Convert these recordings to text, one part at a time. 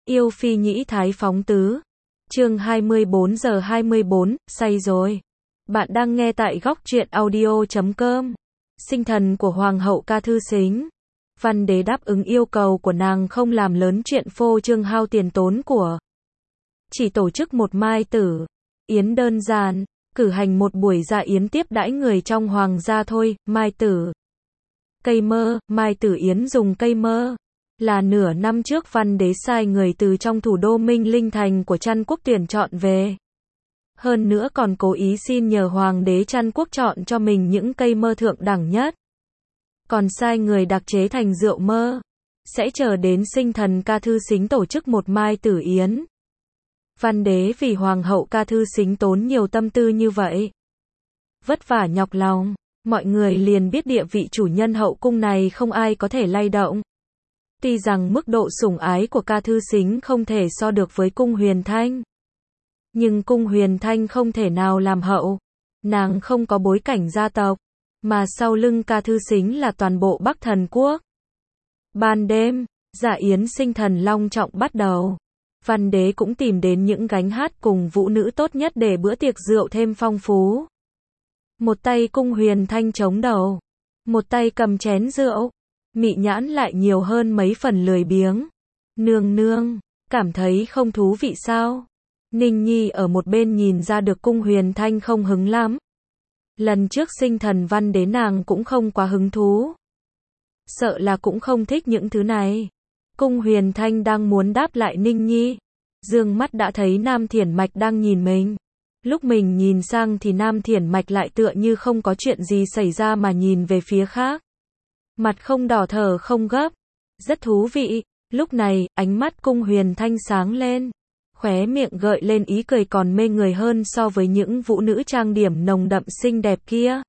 Yêu phi nhĩ thái phóng tứ. Chương 24 giờ 24, say rồi. Bạn đang nghe tại góc truyện audio.com. Sinh thần của Hoàng hậu Ca Thư Sính. Văn đế đáp ứng yêu cầu của nàng không làm lớn chuyện phô trương hao tiền tốn của. Chỉ tổ chức một mai tử yến đơn giản, cử hành một buổi dạ yến tiếp đãi người trong hoàng gia thôi. Mai tử cây mơ, mai tử yến dùng cây mơ. Là nửa năm trước văn đế sai người từ trong thủ đô Minh Linh Thành của Trăn Quốc tuyển chọn về. Hơn nữa còn cố ý xin nhờ hoàng đế Trăn Quốc chọn cho mình những cây mơ thượng đẳng nhất. Còn sai người đặc chế thành rượu mơ. Sẽ chờ đến sinh thần Ca Thư Sính tổ chức một mai tử yến. Văn đế vì hoàng hậu Ca Thư Sính tốn nhiều tâm tư như vậy. Vất vả nhọc lòng, mọi người liền biết địa vị chủ nhân hậu cung này không ai có thể lay động. Tuy rằng mức độ sủng ái của Ca Thư Sính không thể so được với cung Huyền Thanh. Nhưng cung Huyền Thanh không thể nào làm hậu. Nàng không có bối cảnh gia tộc. Mà sau lưng Ca Thư Sính là toàn bộ Bắc Thần Quốc. Ban đêm, dạ yến sinh thần long trọng bắt đầu. Văn đế cũng tìm đến những gánh hát cùng vũ nữ tốt nhất để bữa tiệc rượu thêm phong phú. Một tay cung Huyền Thanh chống đầu. Một tay cầm chén rượu. Mị nhãn lại nhiều hơn mấy phần lười biếng. Nương nương, cảm thấy không thú vị sao? Ninh Nhi ở một bên nhìn ra được cung Huyền Thanh không hứng lắm. Lần trước sinh thần văn đế nàng cũng không quá hứng thú. Sợ là cũng không thích những thứ này. Cung Huyền Thanh đang muốn đáp lại Ninh Nhi. Dương mắt đã thấy Nam Thiển Mạch đang nhìn mình. Lúc mình nhìn sang thì Nam Thiển Mạch lại tựa như không có chuyện gì xảy ra mà nhìn về phía khác. Mặt không đỏ thở không gấp. Rất thú vị. Lúc này, ánh mắt cung Huyền Thanh sáng lên. Khóe miệng gợi lên ý cười còn mê người hơn so với những vũ nữ trang điểm nồng đậm xinh đẹp kia.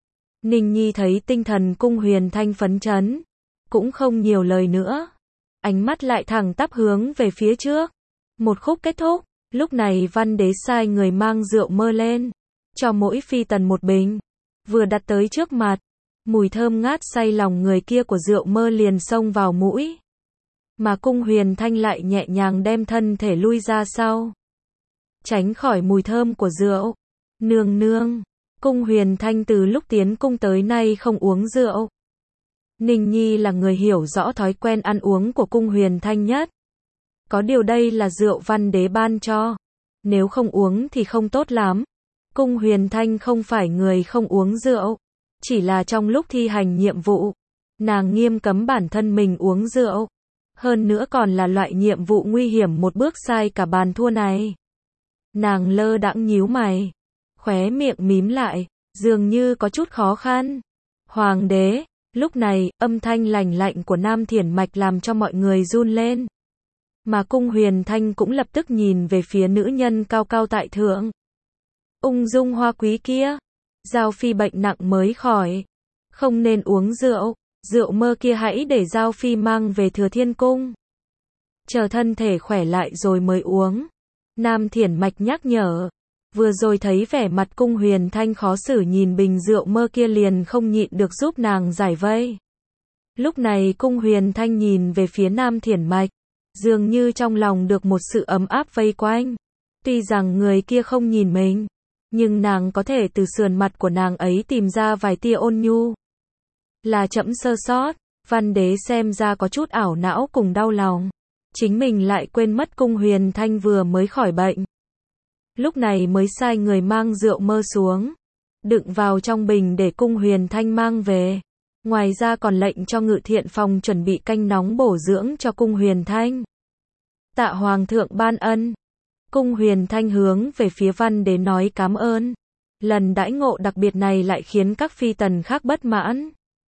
Ninh Nhi thấy tinh thần cung Huyền Thanh phấn chấn. Cũng không nhiều lời nữa. Ánh mắt lại thẳng tắp hướng về phía trước. Một khúc kết thúc. Lúc này văn đế sai người mang rượu mơ lên. Cho mỗi phi tần một bình. Vừa đặt tới trước mặt. Mùi thơm ngát say lòng người kia của rượu mơ liền xông vào mũi. Mà cung Huyền Thanh lại nhẹ nhàng đem thân thể lui ra sau. Tránh khỏi mùi thơm của rượu. Nương nương. Cung Huyền Thanh từ lúc tiến cung tới nay không uống rượu. Ninh Nhi là người hiểu rõ thói quen ăn uống của cung Huyền Thanh nhất. Có điều đây là rượu văn đế ban cho. Nếu không uống thì không tốt lắm. Cung Huyền Thanh không phải người không uống rượu. Chỉ là trong lúc thi hành nhiệm vụ, nàng nghiêm cấm bản thân mình uống rượu. Hơn nữa còn là loại nhiệm vụ nguy hiểm một bước sai cả bàn thua này. Nàng lơ đãng nhíu mày. Khóe miệng mím lại, dường như có chút khó khăn. Hoàng đế, lúc này, âm thanh lành lạnh của Nam Thiển Mạch làm cho mọi người run lên. Mà cung Huyền Thanh cũng lập tức nhìn về phía nữ nhân cao cao tại thượng. Ung dung hoa quý kia. Giao phi bệnh nặng mới khỏi. Không nên uống rượu. Rượu mơ kia hãy để Giao phi mang về Thừa Thiên Cung. Chờ thân thể khỏe lại rồi mới uống. Nam Thiển Mạch nhắc nhở. Vừa rồi thấy vẻ mặt cung Huyền Thanh khó xử nhìn bình rượu mơ kia liền không nhịn được giúp nàng giải vây. Lúc này cung Huyền Thanh nhìn về phía Nam Thiển Mạch. Dường như trong lòng được một sự ấm áp vây quanh. Tuy rằng người kia không nhìn mình. Nhưng nàng có thể từ sườn mặt của nàng ấy tìm ra vài tia ôn nhu. Là trẫm sơ sót. Văn đế xem ra có chút ảo não cùng đau lòng. Chính mình lại quên mất cung Huyền Thanh vừa mới khỏi bệnh. Lúc này mới sai người mang rượu mơ xuống. Đựng vào trong bình để cung Huyền Thanh mang về. Ngoài ra còn lệnh cho Ngự Thiện Phòng chuẩn bị canh nóng bổ dưỡng cho cung Huyền Thanh. Tạ Hoàng thượng ban ân. Cung Huyền Thanh hướng về phía văn đế nói cảm ơn. Lần đãi ngộ đặc biệt này lại khiến các phi tần khác bất mãn.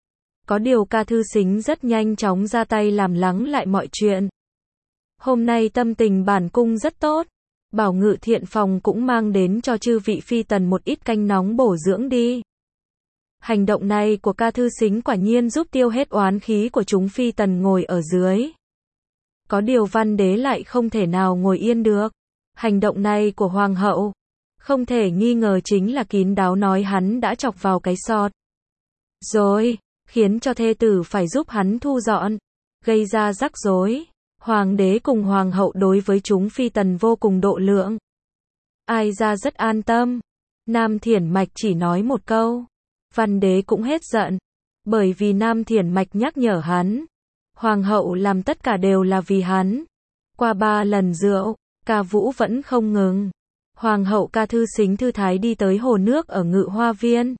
Có điều Ca Thư Sính rất nhanh chóng ra tay làm lắng lại mọi chuyện. Hôm nay tâm tình bản cung rất tốt. Bảo Ngự Thiện Phòng cũng mang đến cho chư vị phi tần một ít canh nóng bổ dưỡng đi. Hành động này của Ca Thư Sính quả nhiên giúp tiêu hết oán khí của chúng phi tần ngồi ở dưới. Có điều văn đế lại không thể nào ngồi yên được. Hành động này của hoàng hậu, không thể nghi ngờ chính là kín đáo nói hắn đã chọc vào cái sọt. Rồi, khiến cho thê tử phải giúp hắn thu dọn, gây ra rắc rối. Hoàng đế cùng hoàng hậu đối với chúng phi tần vô cùng độ lượng. Ai ra rất an tâm. Nam Thiển Mạch chỉ nói một câu. Văn đế cũng hết giận. Bởi vì Nam Thiển Mạch nhắc nhở hắn. Hoàng hậu làm tất cả đều là vì hắn. Qua 3 lần rượu, ca vũ vẫn không ngừng. Hoàng hậu Ca Thư Sính thư thái đi tới hồ nước ở Ngự Hoa Viên.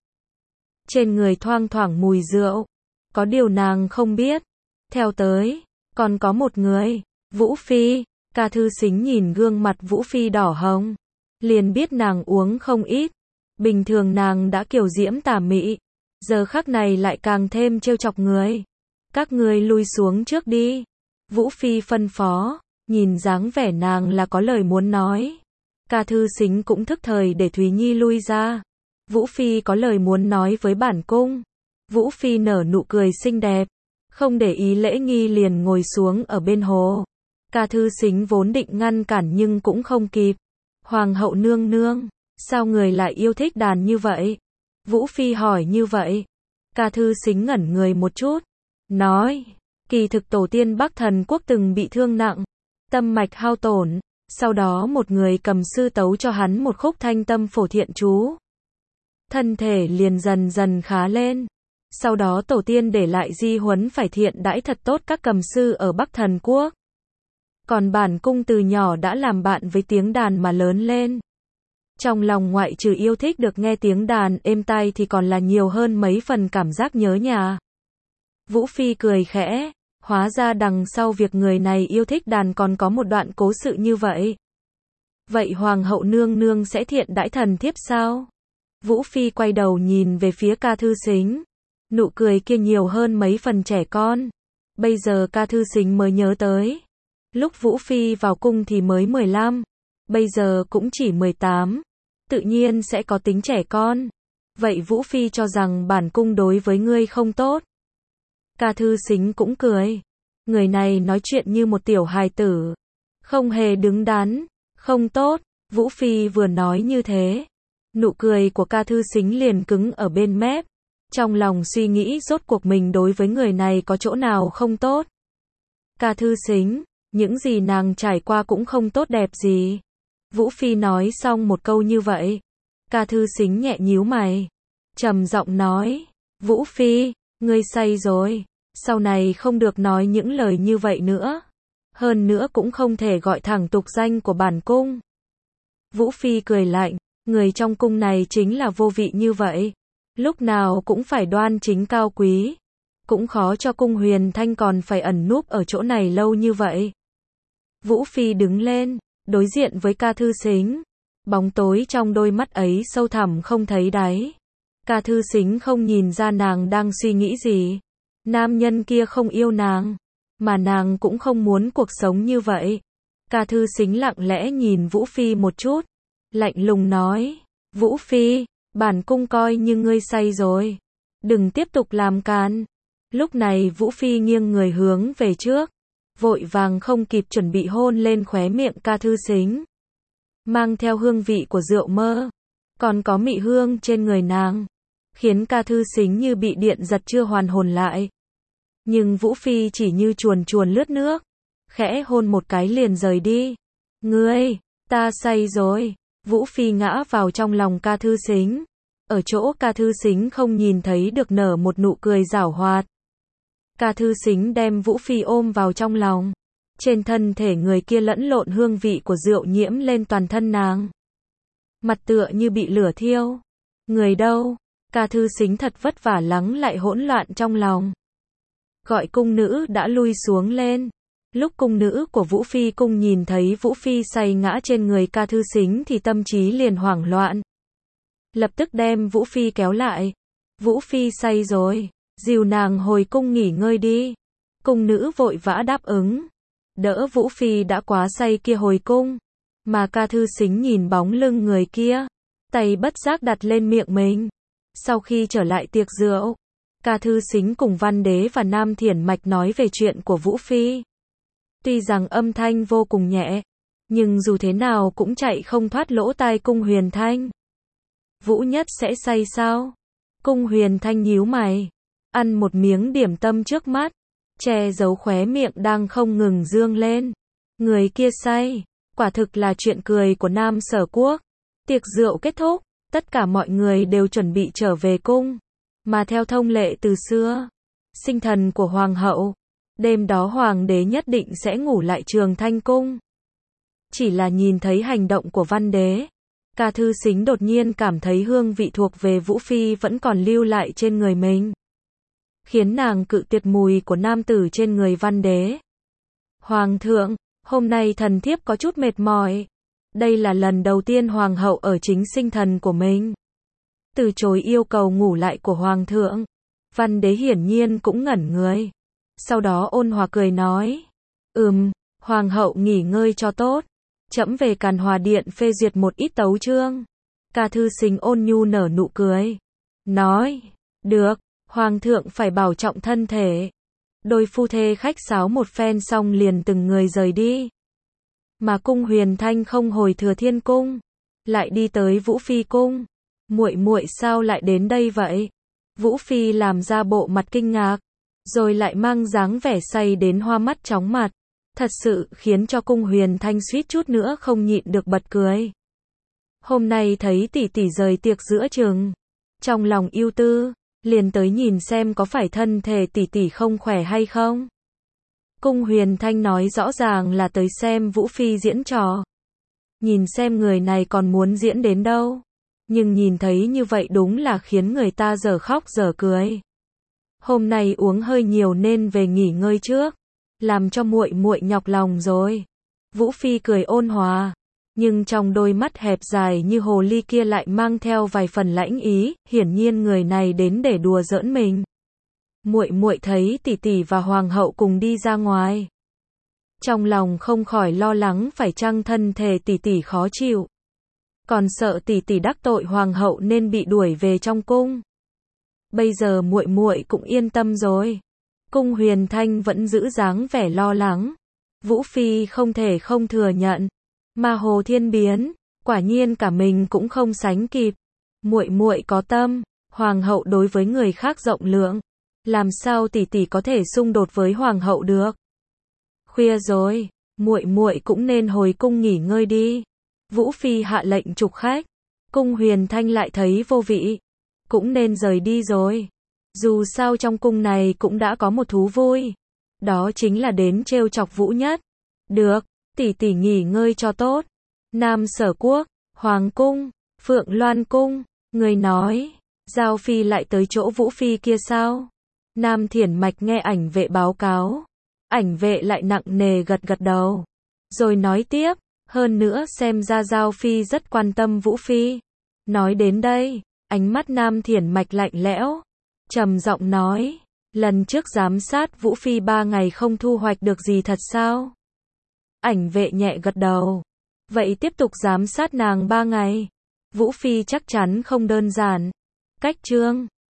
Trên người thoang thoảng mùi rượu. Có điều nàng không biết. Theo tới, còn có một người, Vũ Phi. Ca Thư Sính nhìn gương mặt Vũ Phi đỏ hồng. Liền biết nàng uống không ít. Bình thường nàng đã kiều diễm tà mị. Giờ khắc này lại càng thêm trêu chọc người. Các ngươi lui xuống trước đi. Vũ Phi phân phó. Nhìn dáng vẻ nàng là có lời muốn nói. Ca Thư Sính cũng thức thời để Thúy Nhi lui ra. Vũ Phi có lời muốn nói với bản cung. Vũ Phi nở nụ cười xinh đẹp. Không để ý lễ nghi liền ngồi xuống ở bên hồ. Ca Thư Sính vốn định ngăn cản nhưng cũng không kịp. Hoàng hậu nương nương, sao người lại yêu thích đàn như vậy? Vũ Phi hỏi như vậy. Ca Thư Sính ngẩn người một chút. Nói, kỳ thực tổ tiên Bắc Thần Quốc từng bị thương nặng. Tâm mạch hao tổn. Sau đó một người cầm sư tấu cho hắn một khúc thanh tâm phổ thiện chú. Thân thể liền dần dần khá lên. Sau đó tổ tiên để lại di huấn phải thiện đãi thật tốt các cầm sư ở Bắc Thần Quốc. Còn bản cung từ nhỏ đã làm bạn với tiếng đàn mà lớn lên. Trong lòng ngoại trừ yêu thích được nghe tiếng đàn êm tai thì còn là nhiều hơn mấy phần cảm giác nhớ nhà. Vũ Phi cười khẽ, hóa ra đằng sau việc người này yêu thích đàn còn có một đoạn cố sự như vậy. Vậy Hoàng hậu nương nương sẽ thiện đãi thần thiếp sao? Vũ Phi quay đầu nhìn về phía Ca Thư Sính. Nụ cười kia nhiều hơn mấy phần trẻ con. Bây giờ Ca Thư Sính mới nhớ tới. Lúc Vũ Phi vào cung thì mới 15. Bây giờ cũng chỉ 18. Tự nhiên sẽ có tính trẻ con. Vậy Vũ Phi cho rằng bản cung đối với ngươi không tốt. Ca Thư Sính cũng cười. Người này nói chuyện như một tiểu hài tử. Không hề đứng đắn. Không tốt. Vũ Phi vừa nói như thế. Nụ cười của Ca Thư Sính liền cứng ở bên mép. Trong lòng suy nghĩ rốt cuộc mình đối với người này có chỗ nào không tốt. Ca Thư Sính, những gì nàng trải qua cũng không tốt đẹp gì. Vũ Phi nói xong một câu như vậy. Ca Thư Sính nhẹ nhíu mày. Trầm giọng nói. Vũ Phi, ngươi say rồi. Sau này không được nói những lời như vậy nữa. Hơn nữa cũng không thể gọi thẳng tục danh của bản cung. Vũ Phi cười lạnh. Người trong cung này chính là vô vị như vậy. Lúc nào cũng phải đoan chính cao quý. Cũng khó cho cung Huyền Thanh còn phải ẩn núp ở chỗ này lâu như vậy. Vũ Phi đứng lên, đối diện với Ca Thư Sính. Bóng tối trong đôi mắt ấy sâu thẳm không thấy đáy. Ca Thư Sính không nhìn ra nàng đang suy nghĩ gì. Nam nhân kia không yêu nàng, mà nàng cũng không muốn cuộc sống như vậy. Ca Thư Sính lặng lẽ nhìn Vũ Phi một chút. Lạnh lùng nói. Vũ Phi, bản cung coi như ngươi say rồi. Đừng tiếp tục làm càn. Lúc này Vũ Phi nghiêng người hướng về trước. Vội vàng không kịp chuẩn bị hôn lên khóe miệng Ca Thư Sính. Mang theo hương vị của rượu mơ. Còn có mị hương trên người nàng. Khiến Ca Thư Sính như bị điện giật chưa hoàn hồn lại. Nhưng Vũ Phi chỉ như chuồn chuồn lướt nước. Khẽ hôn một cái liền rời đi. Ngươi, ta say rồi. Vũ Phi ngã vào trong lòng Ca Thư Sính. Ở chỗ Ca Thư Sính không nhìn thấy được nở một nụ cười giảo hoạt. Ca Thư Sính đem Vũ Phi ôm vào trong lòng. Trên thân thể người kia lẫn lộn hương vị của rượu nhiễm lên toàn thân nàng. Mặt tựa như bị lửa thiêu. Người đâu? Ca Thư Sính thật vất vả lắng lại hỗn loạn trong lòng. Gọi cung nữ đã lui xuống lên. Lúc cung nữ của Vũ Phi cung nhìn thấy Vũ Phi say ngã trên người Ca Thư Sính thì tâm trí liền hoảng loạn. Lập tức đem Vũ Phi kéo lại. Vũ Phi say rồi. Dìu nàng hồi cung nghỉ ngơi đi. Cung nữ vội vã đáp ứng. Đỡ Vũ Phi đã quá say kia hồi cung. Mà Ca Thư Sính nhìn bóng lưng người kia. Tay bất giác đặt lên miệng mình. Sau khi trở lại tiệc rượu, Ca Thư Sính cùng Văn Đế và Nam Thiển Mạch nói về chuyện của Vũ Phi. Tuy rằng âm thanh vô cùng nhẹ, nhưng dù thế nào cũng chạy không thoát lỗ tai cung Huyền Thanh. Vũ Nhất sẽ say sao? Cung Huyền Thanh nhíu mày, ăn một miếng điểm tâm trước mắt. che giấu khóe miệng đang không ngừng dương lên. Người kia say, quả thực là chuyện cười của Nam Sở Quốc. Tiệc rượu kết thúc, tất cả mọi người đều chuẩn bị trở về cung. Mà theo thông lệ từ xưa, sinh thần của hoàng hậu, đêm đó hoàng đế nhất định sẽ ngủ lại Trường Thanh cung. Chỉ là nhìn thấy hành động của văn đế, Ca Thư Sính đột nhiên cảm thấy hương vị thuộc về Vũ Phi vẫn còn lưu lại trên người mình, khiến nàng cự tuyệt mùi của nam tử trên người văn đế. Hoàng thượng, hôm nay thần thiếp có chút mệt mỏi. Đây là lần đầu tiên hoàng hậu ở chính sinh thần của mình từ chối yêu cầu ngủ lại của hoàng thượng. Văn đế hiển nhiên cũng ngẩn người. Sau đó ôn hòa cười nói, hoàng hậu nghỉ ngơi cho tốt. Trẫm về Càn Hòa điện phê duyệt một ít tấu chương. Ca Thư Sính ôn nhu nở nụ cười, nói, được, hoàng thượng phải bảo trọng thân thể. Đôi phu thê khách sáo một phen xong liền từng người rời đi. Mà Cung Huyền Thanh không hồi Thừa Thiên cung, lại đi tới Vũ Phi cung. Muội muội sao lại đến đây vậy? Vũ Phi làm ra bộ mặt kinh ngạc, rồi lại mang dáng vẻ say đến hoa mắt chóng mặt, thật sự khiến cho Cung Huyền Thanh suýt chút nữa không nhịn được bật cười. Hôm nay thấy tỷ tỷ rời tiệc giữa chừng, trong lòng ưu tư, liền tới nhìn xem có phải thân thể tỷ tỷ không khỏe hay không. Cung Huyền Thanh nói rõ ràng là tới xem Vũ Phi diễn trò. Nhìn xem người này còn muốn diễn đến đâu. Nhưng nhìn thấy như vậy đúng là khiến người ta dở khóc dở cười. Hôm nay uống hơi nhiều nên về nghỉ ngơi trước, làm cho muội muội nhọc lòng rồi. Vũ Phi cười ôn hòa, nhưng trong đôi mắt hẹp dài như hồ ly kia lại mang theo vài phần lãnh ý, hiển nhiên người này đến để đùa giỡn mình. Muội muội thấy tỷ tỷ và hoàng hậu cùng đi ra ngoài, trong lòng không khỏi lo lắng phải chăng thân thể tỷ tỷ khó chịu, còn sợ tỷ tỷ đắc tội hoàng hậu nên bị đuổi về trong cung. Bây giờ muội muội cũng yên tâm rồi. Cung Huyền Thanh vẫn giữ dáng vẻ lo lắng. Vũ Phi không thể không thừa nhận, mà Hồ Thiên biến, quả nhiên cả mình cũng không sánh kịp. Muội muội có tâm, hoàng hậu đối với người khác rộng lượng, làm sao tỷ tỷ có thể xung đột với hoàng hậu được? Khuya rồi, muội muội cũng nên hồi cung nghỉ ngơi đi. Vũ Phi hạ lệnh trục khách. Cung Huyền Thanh lại thấy vô vị, cũng nên rời đi rồi. Dù sao trong cung này cũng đã có một thú vui, đó chính là đến trêu chọc Vũ Nhất. Được, tỷ tỷ nghỉ ngơi cho tốt. Nam Sở Quốc, Hoàng cung, Phượng Loan cung, người nói, Giao Phi lại tới chỗ Vũ Phi kia sao? Nam Thiển Mạch nghe ảnh vệ báo cáo, ảnh vệ lại nặng nề gật gật đầu, rồi nói tiếp, hơn nữa xem ra Giao Phi rất quan tâm Vũ Phi. Nói đến đây, ánh mắt Nam Thiển Mạch lạnh lẽo, trầm giọng nói, lần trước giám sát Vũ Phi 3 ngày không thu hoạch được gì thật sao? Ảnh vệ nhẹ gật đầu, vậy tiếp tục giám sát nàng 3 ngày. Vũ Phi chắc chắn không đơn giản. Cách chương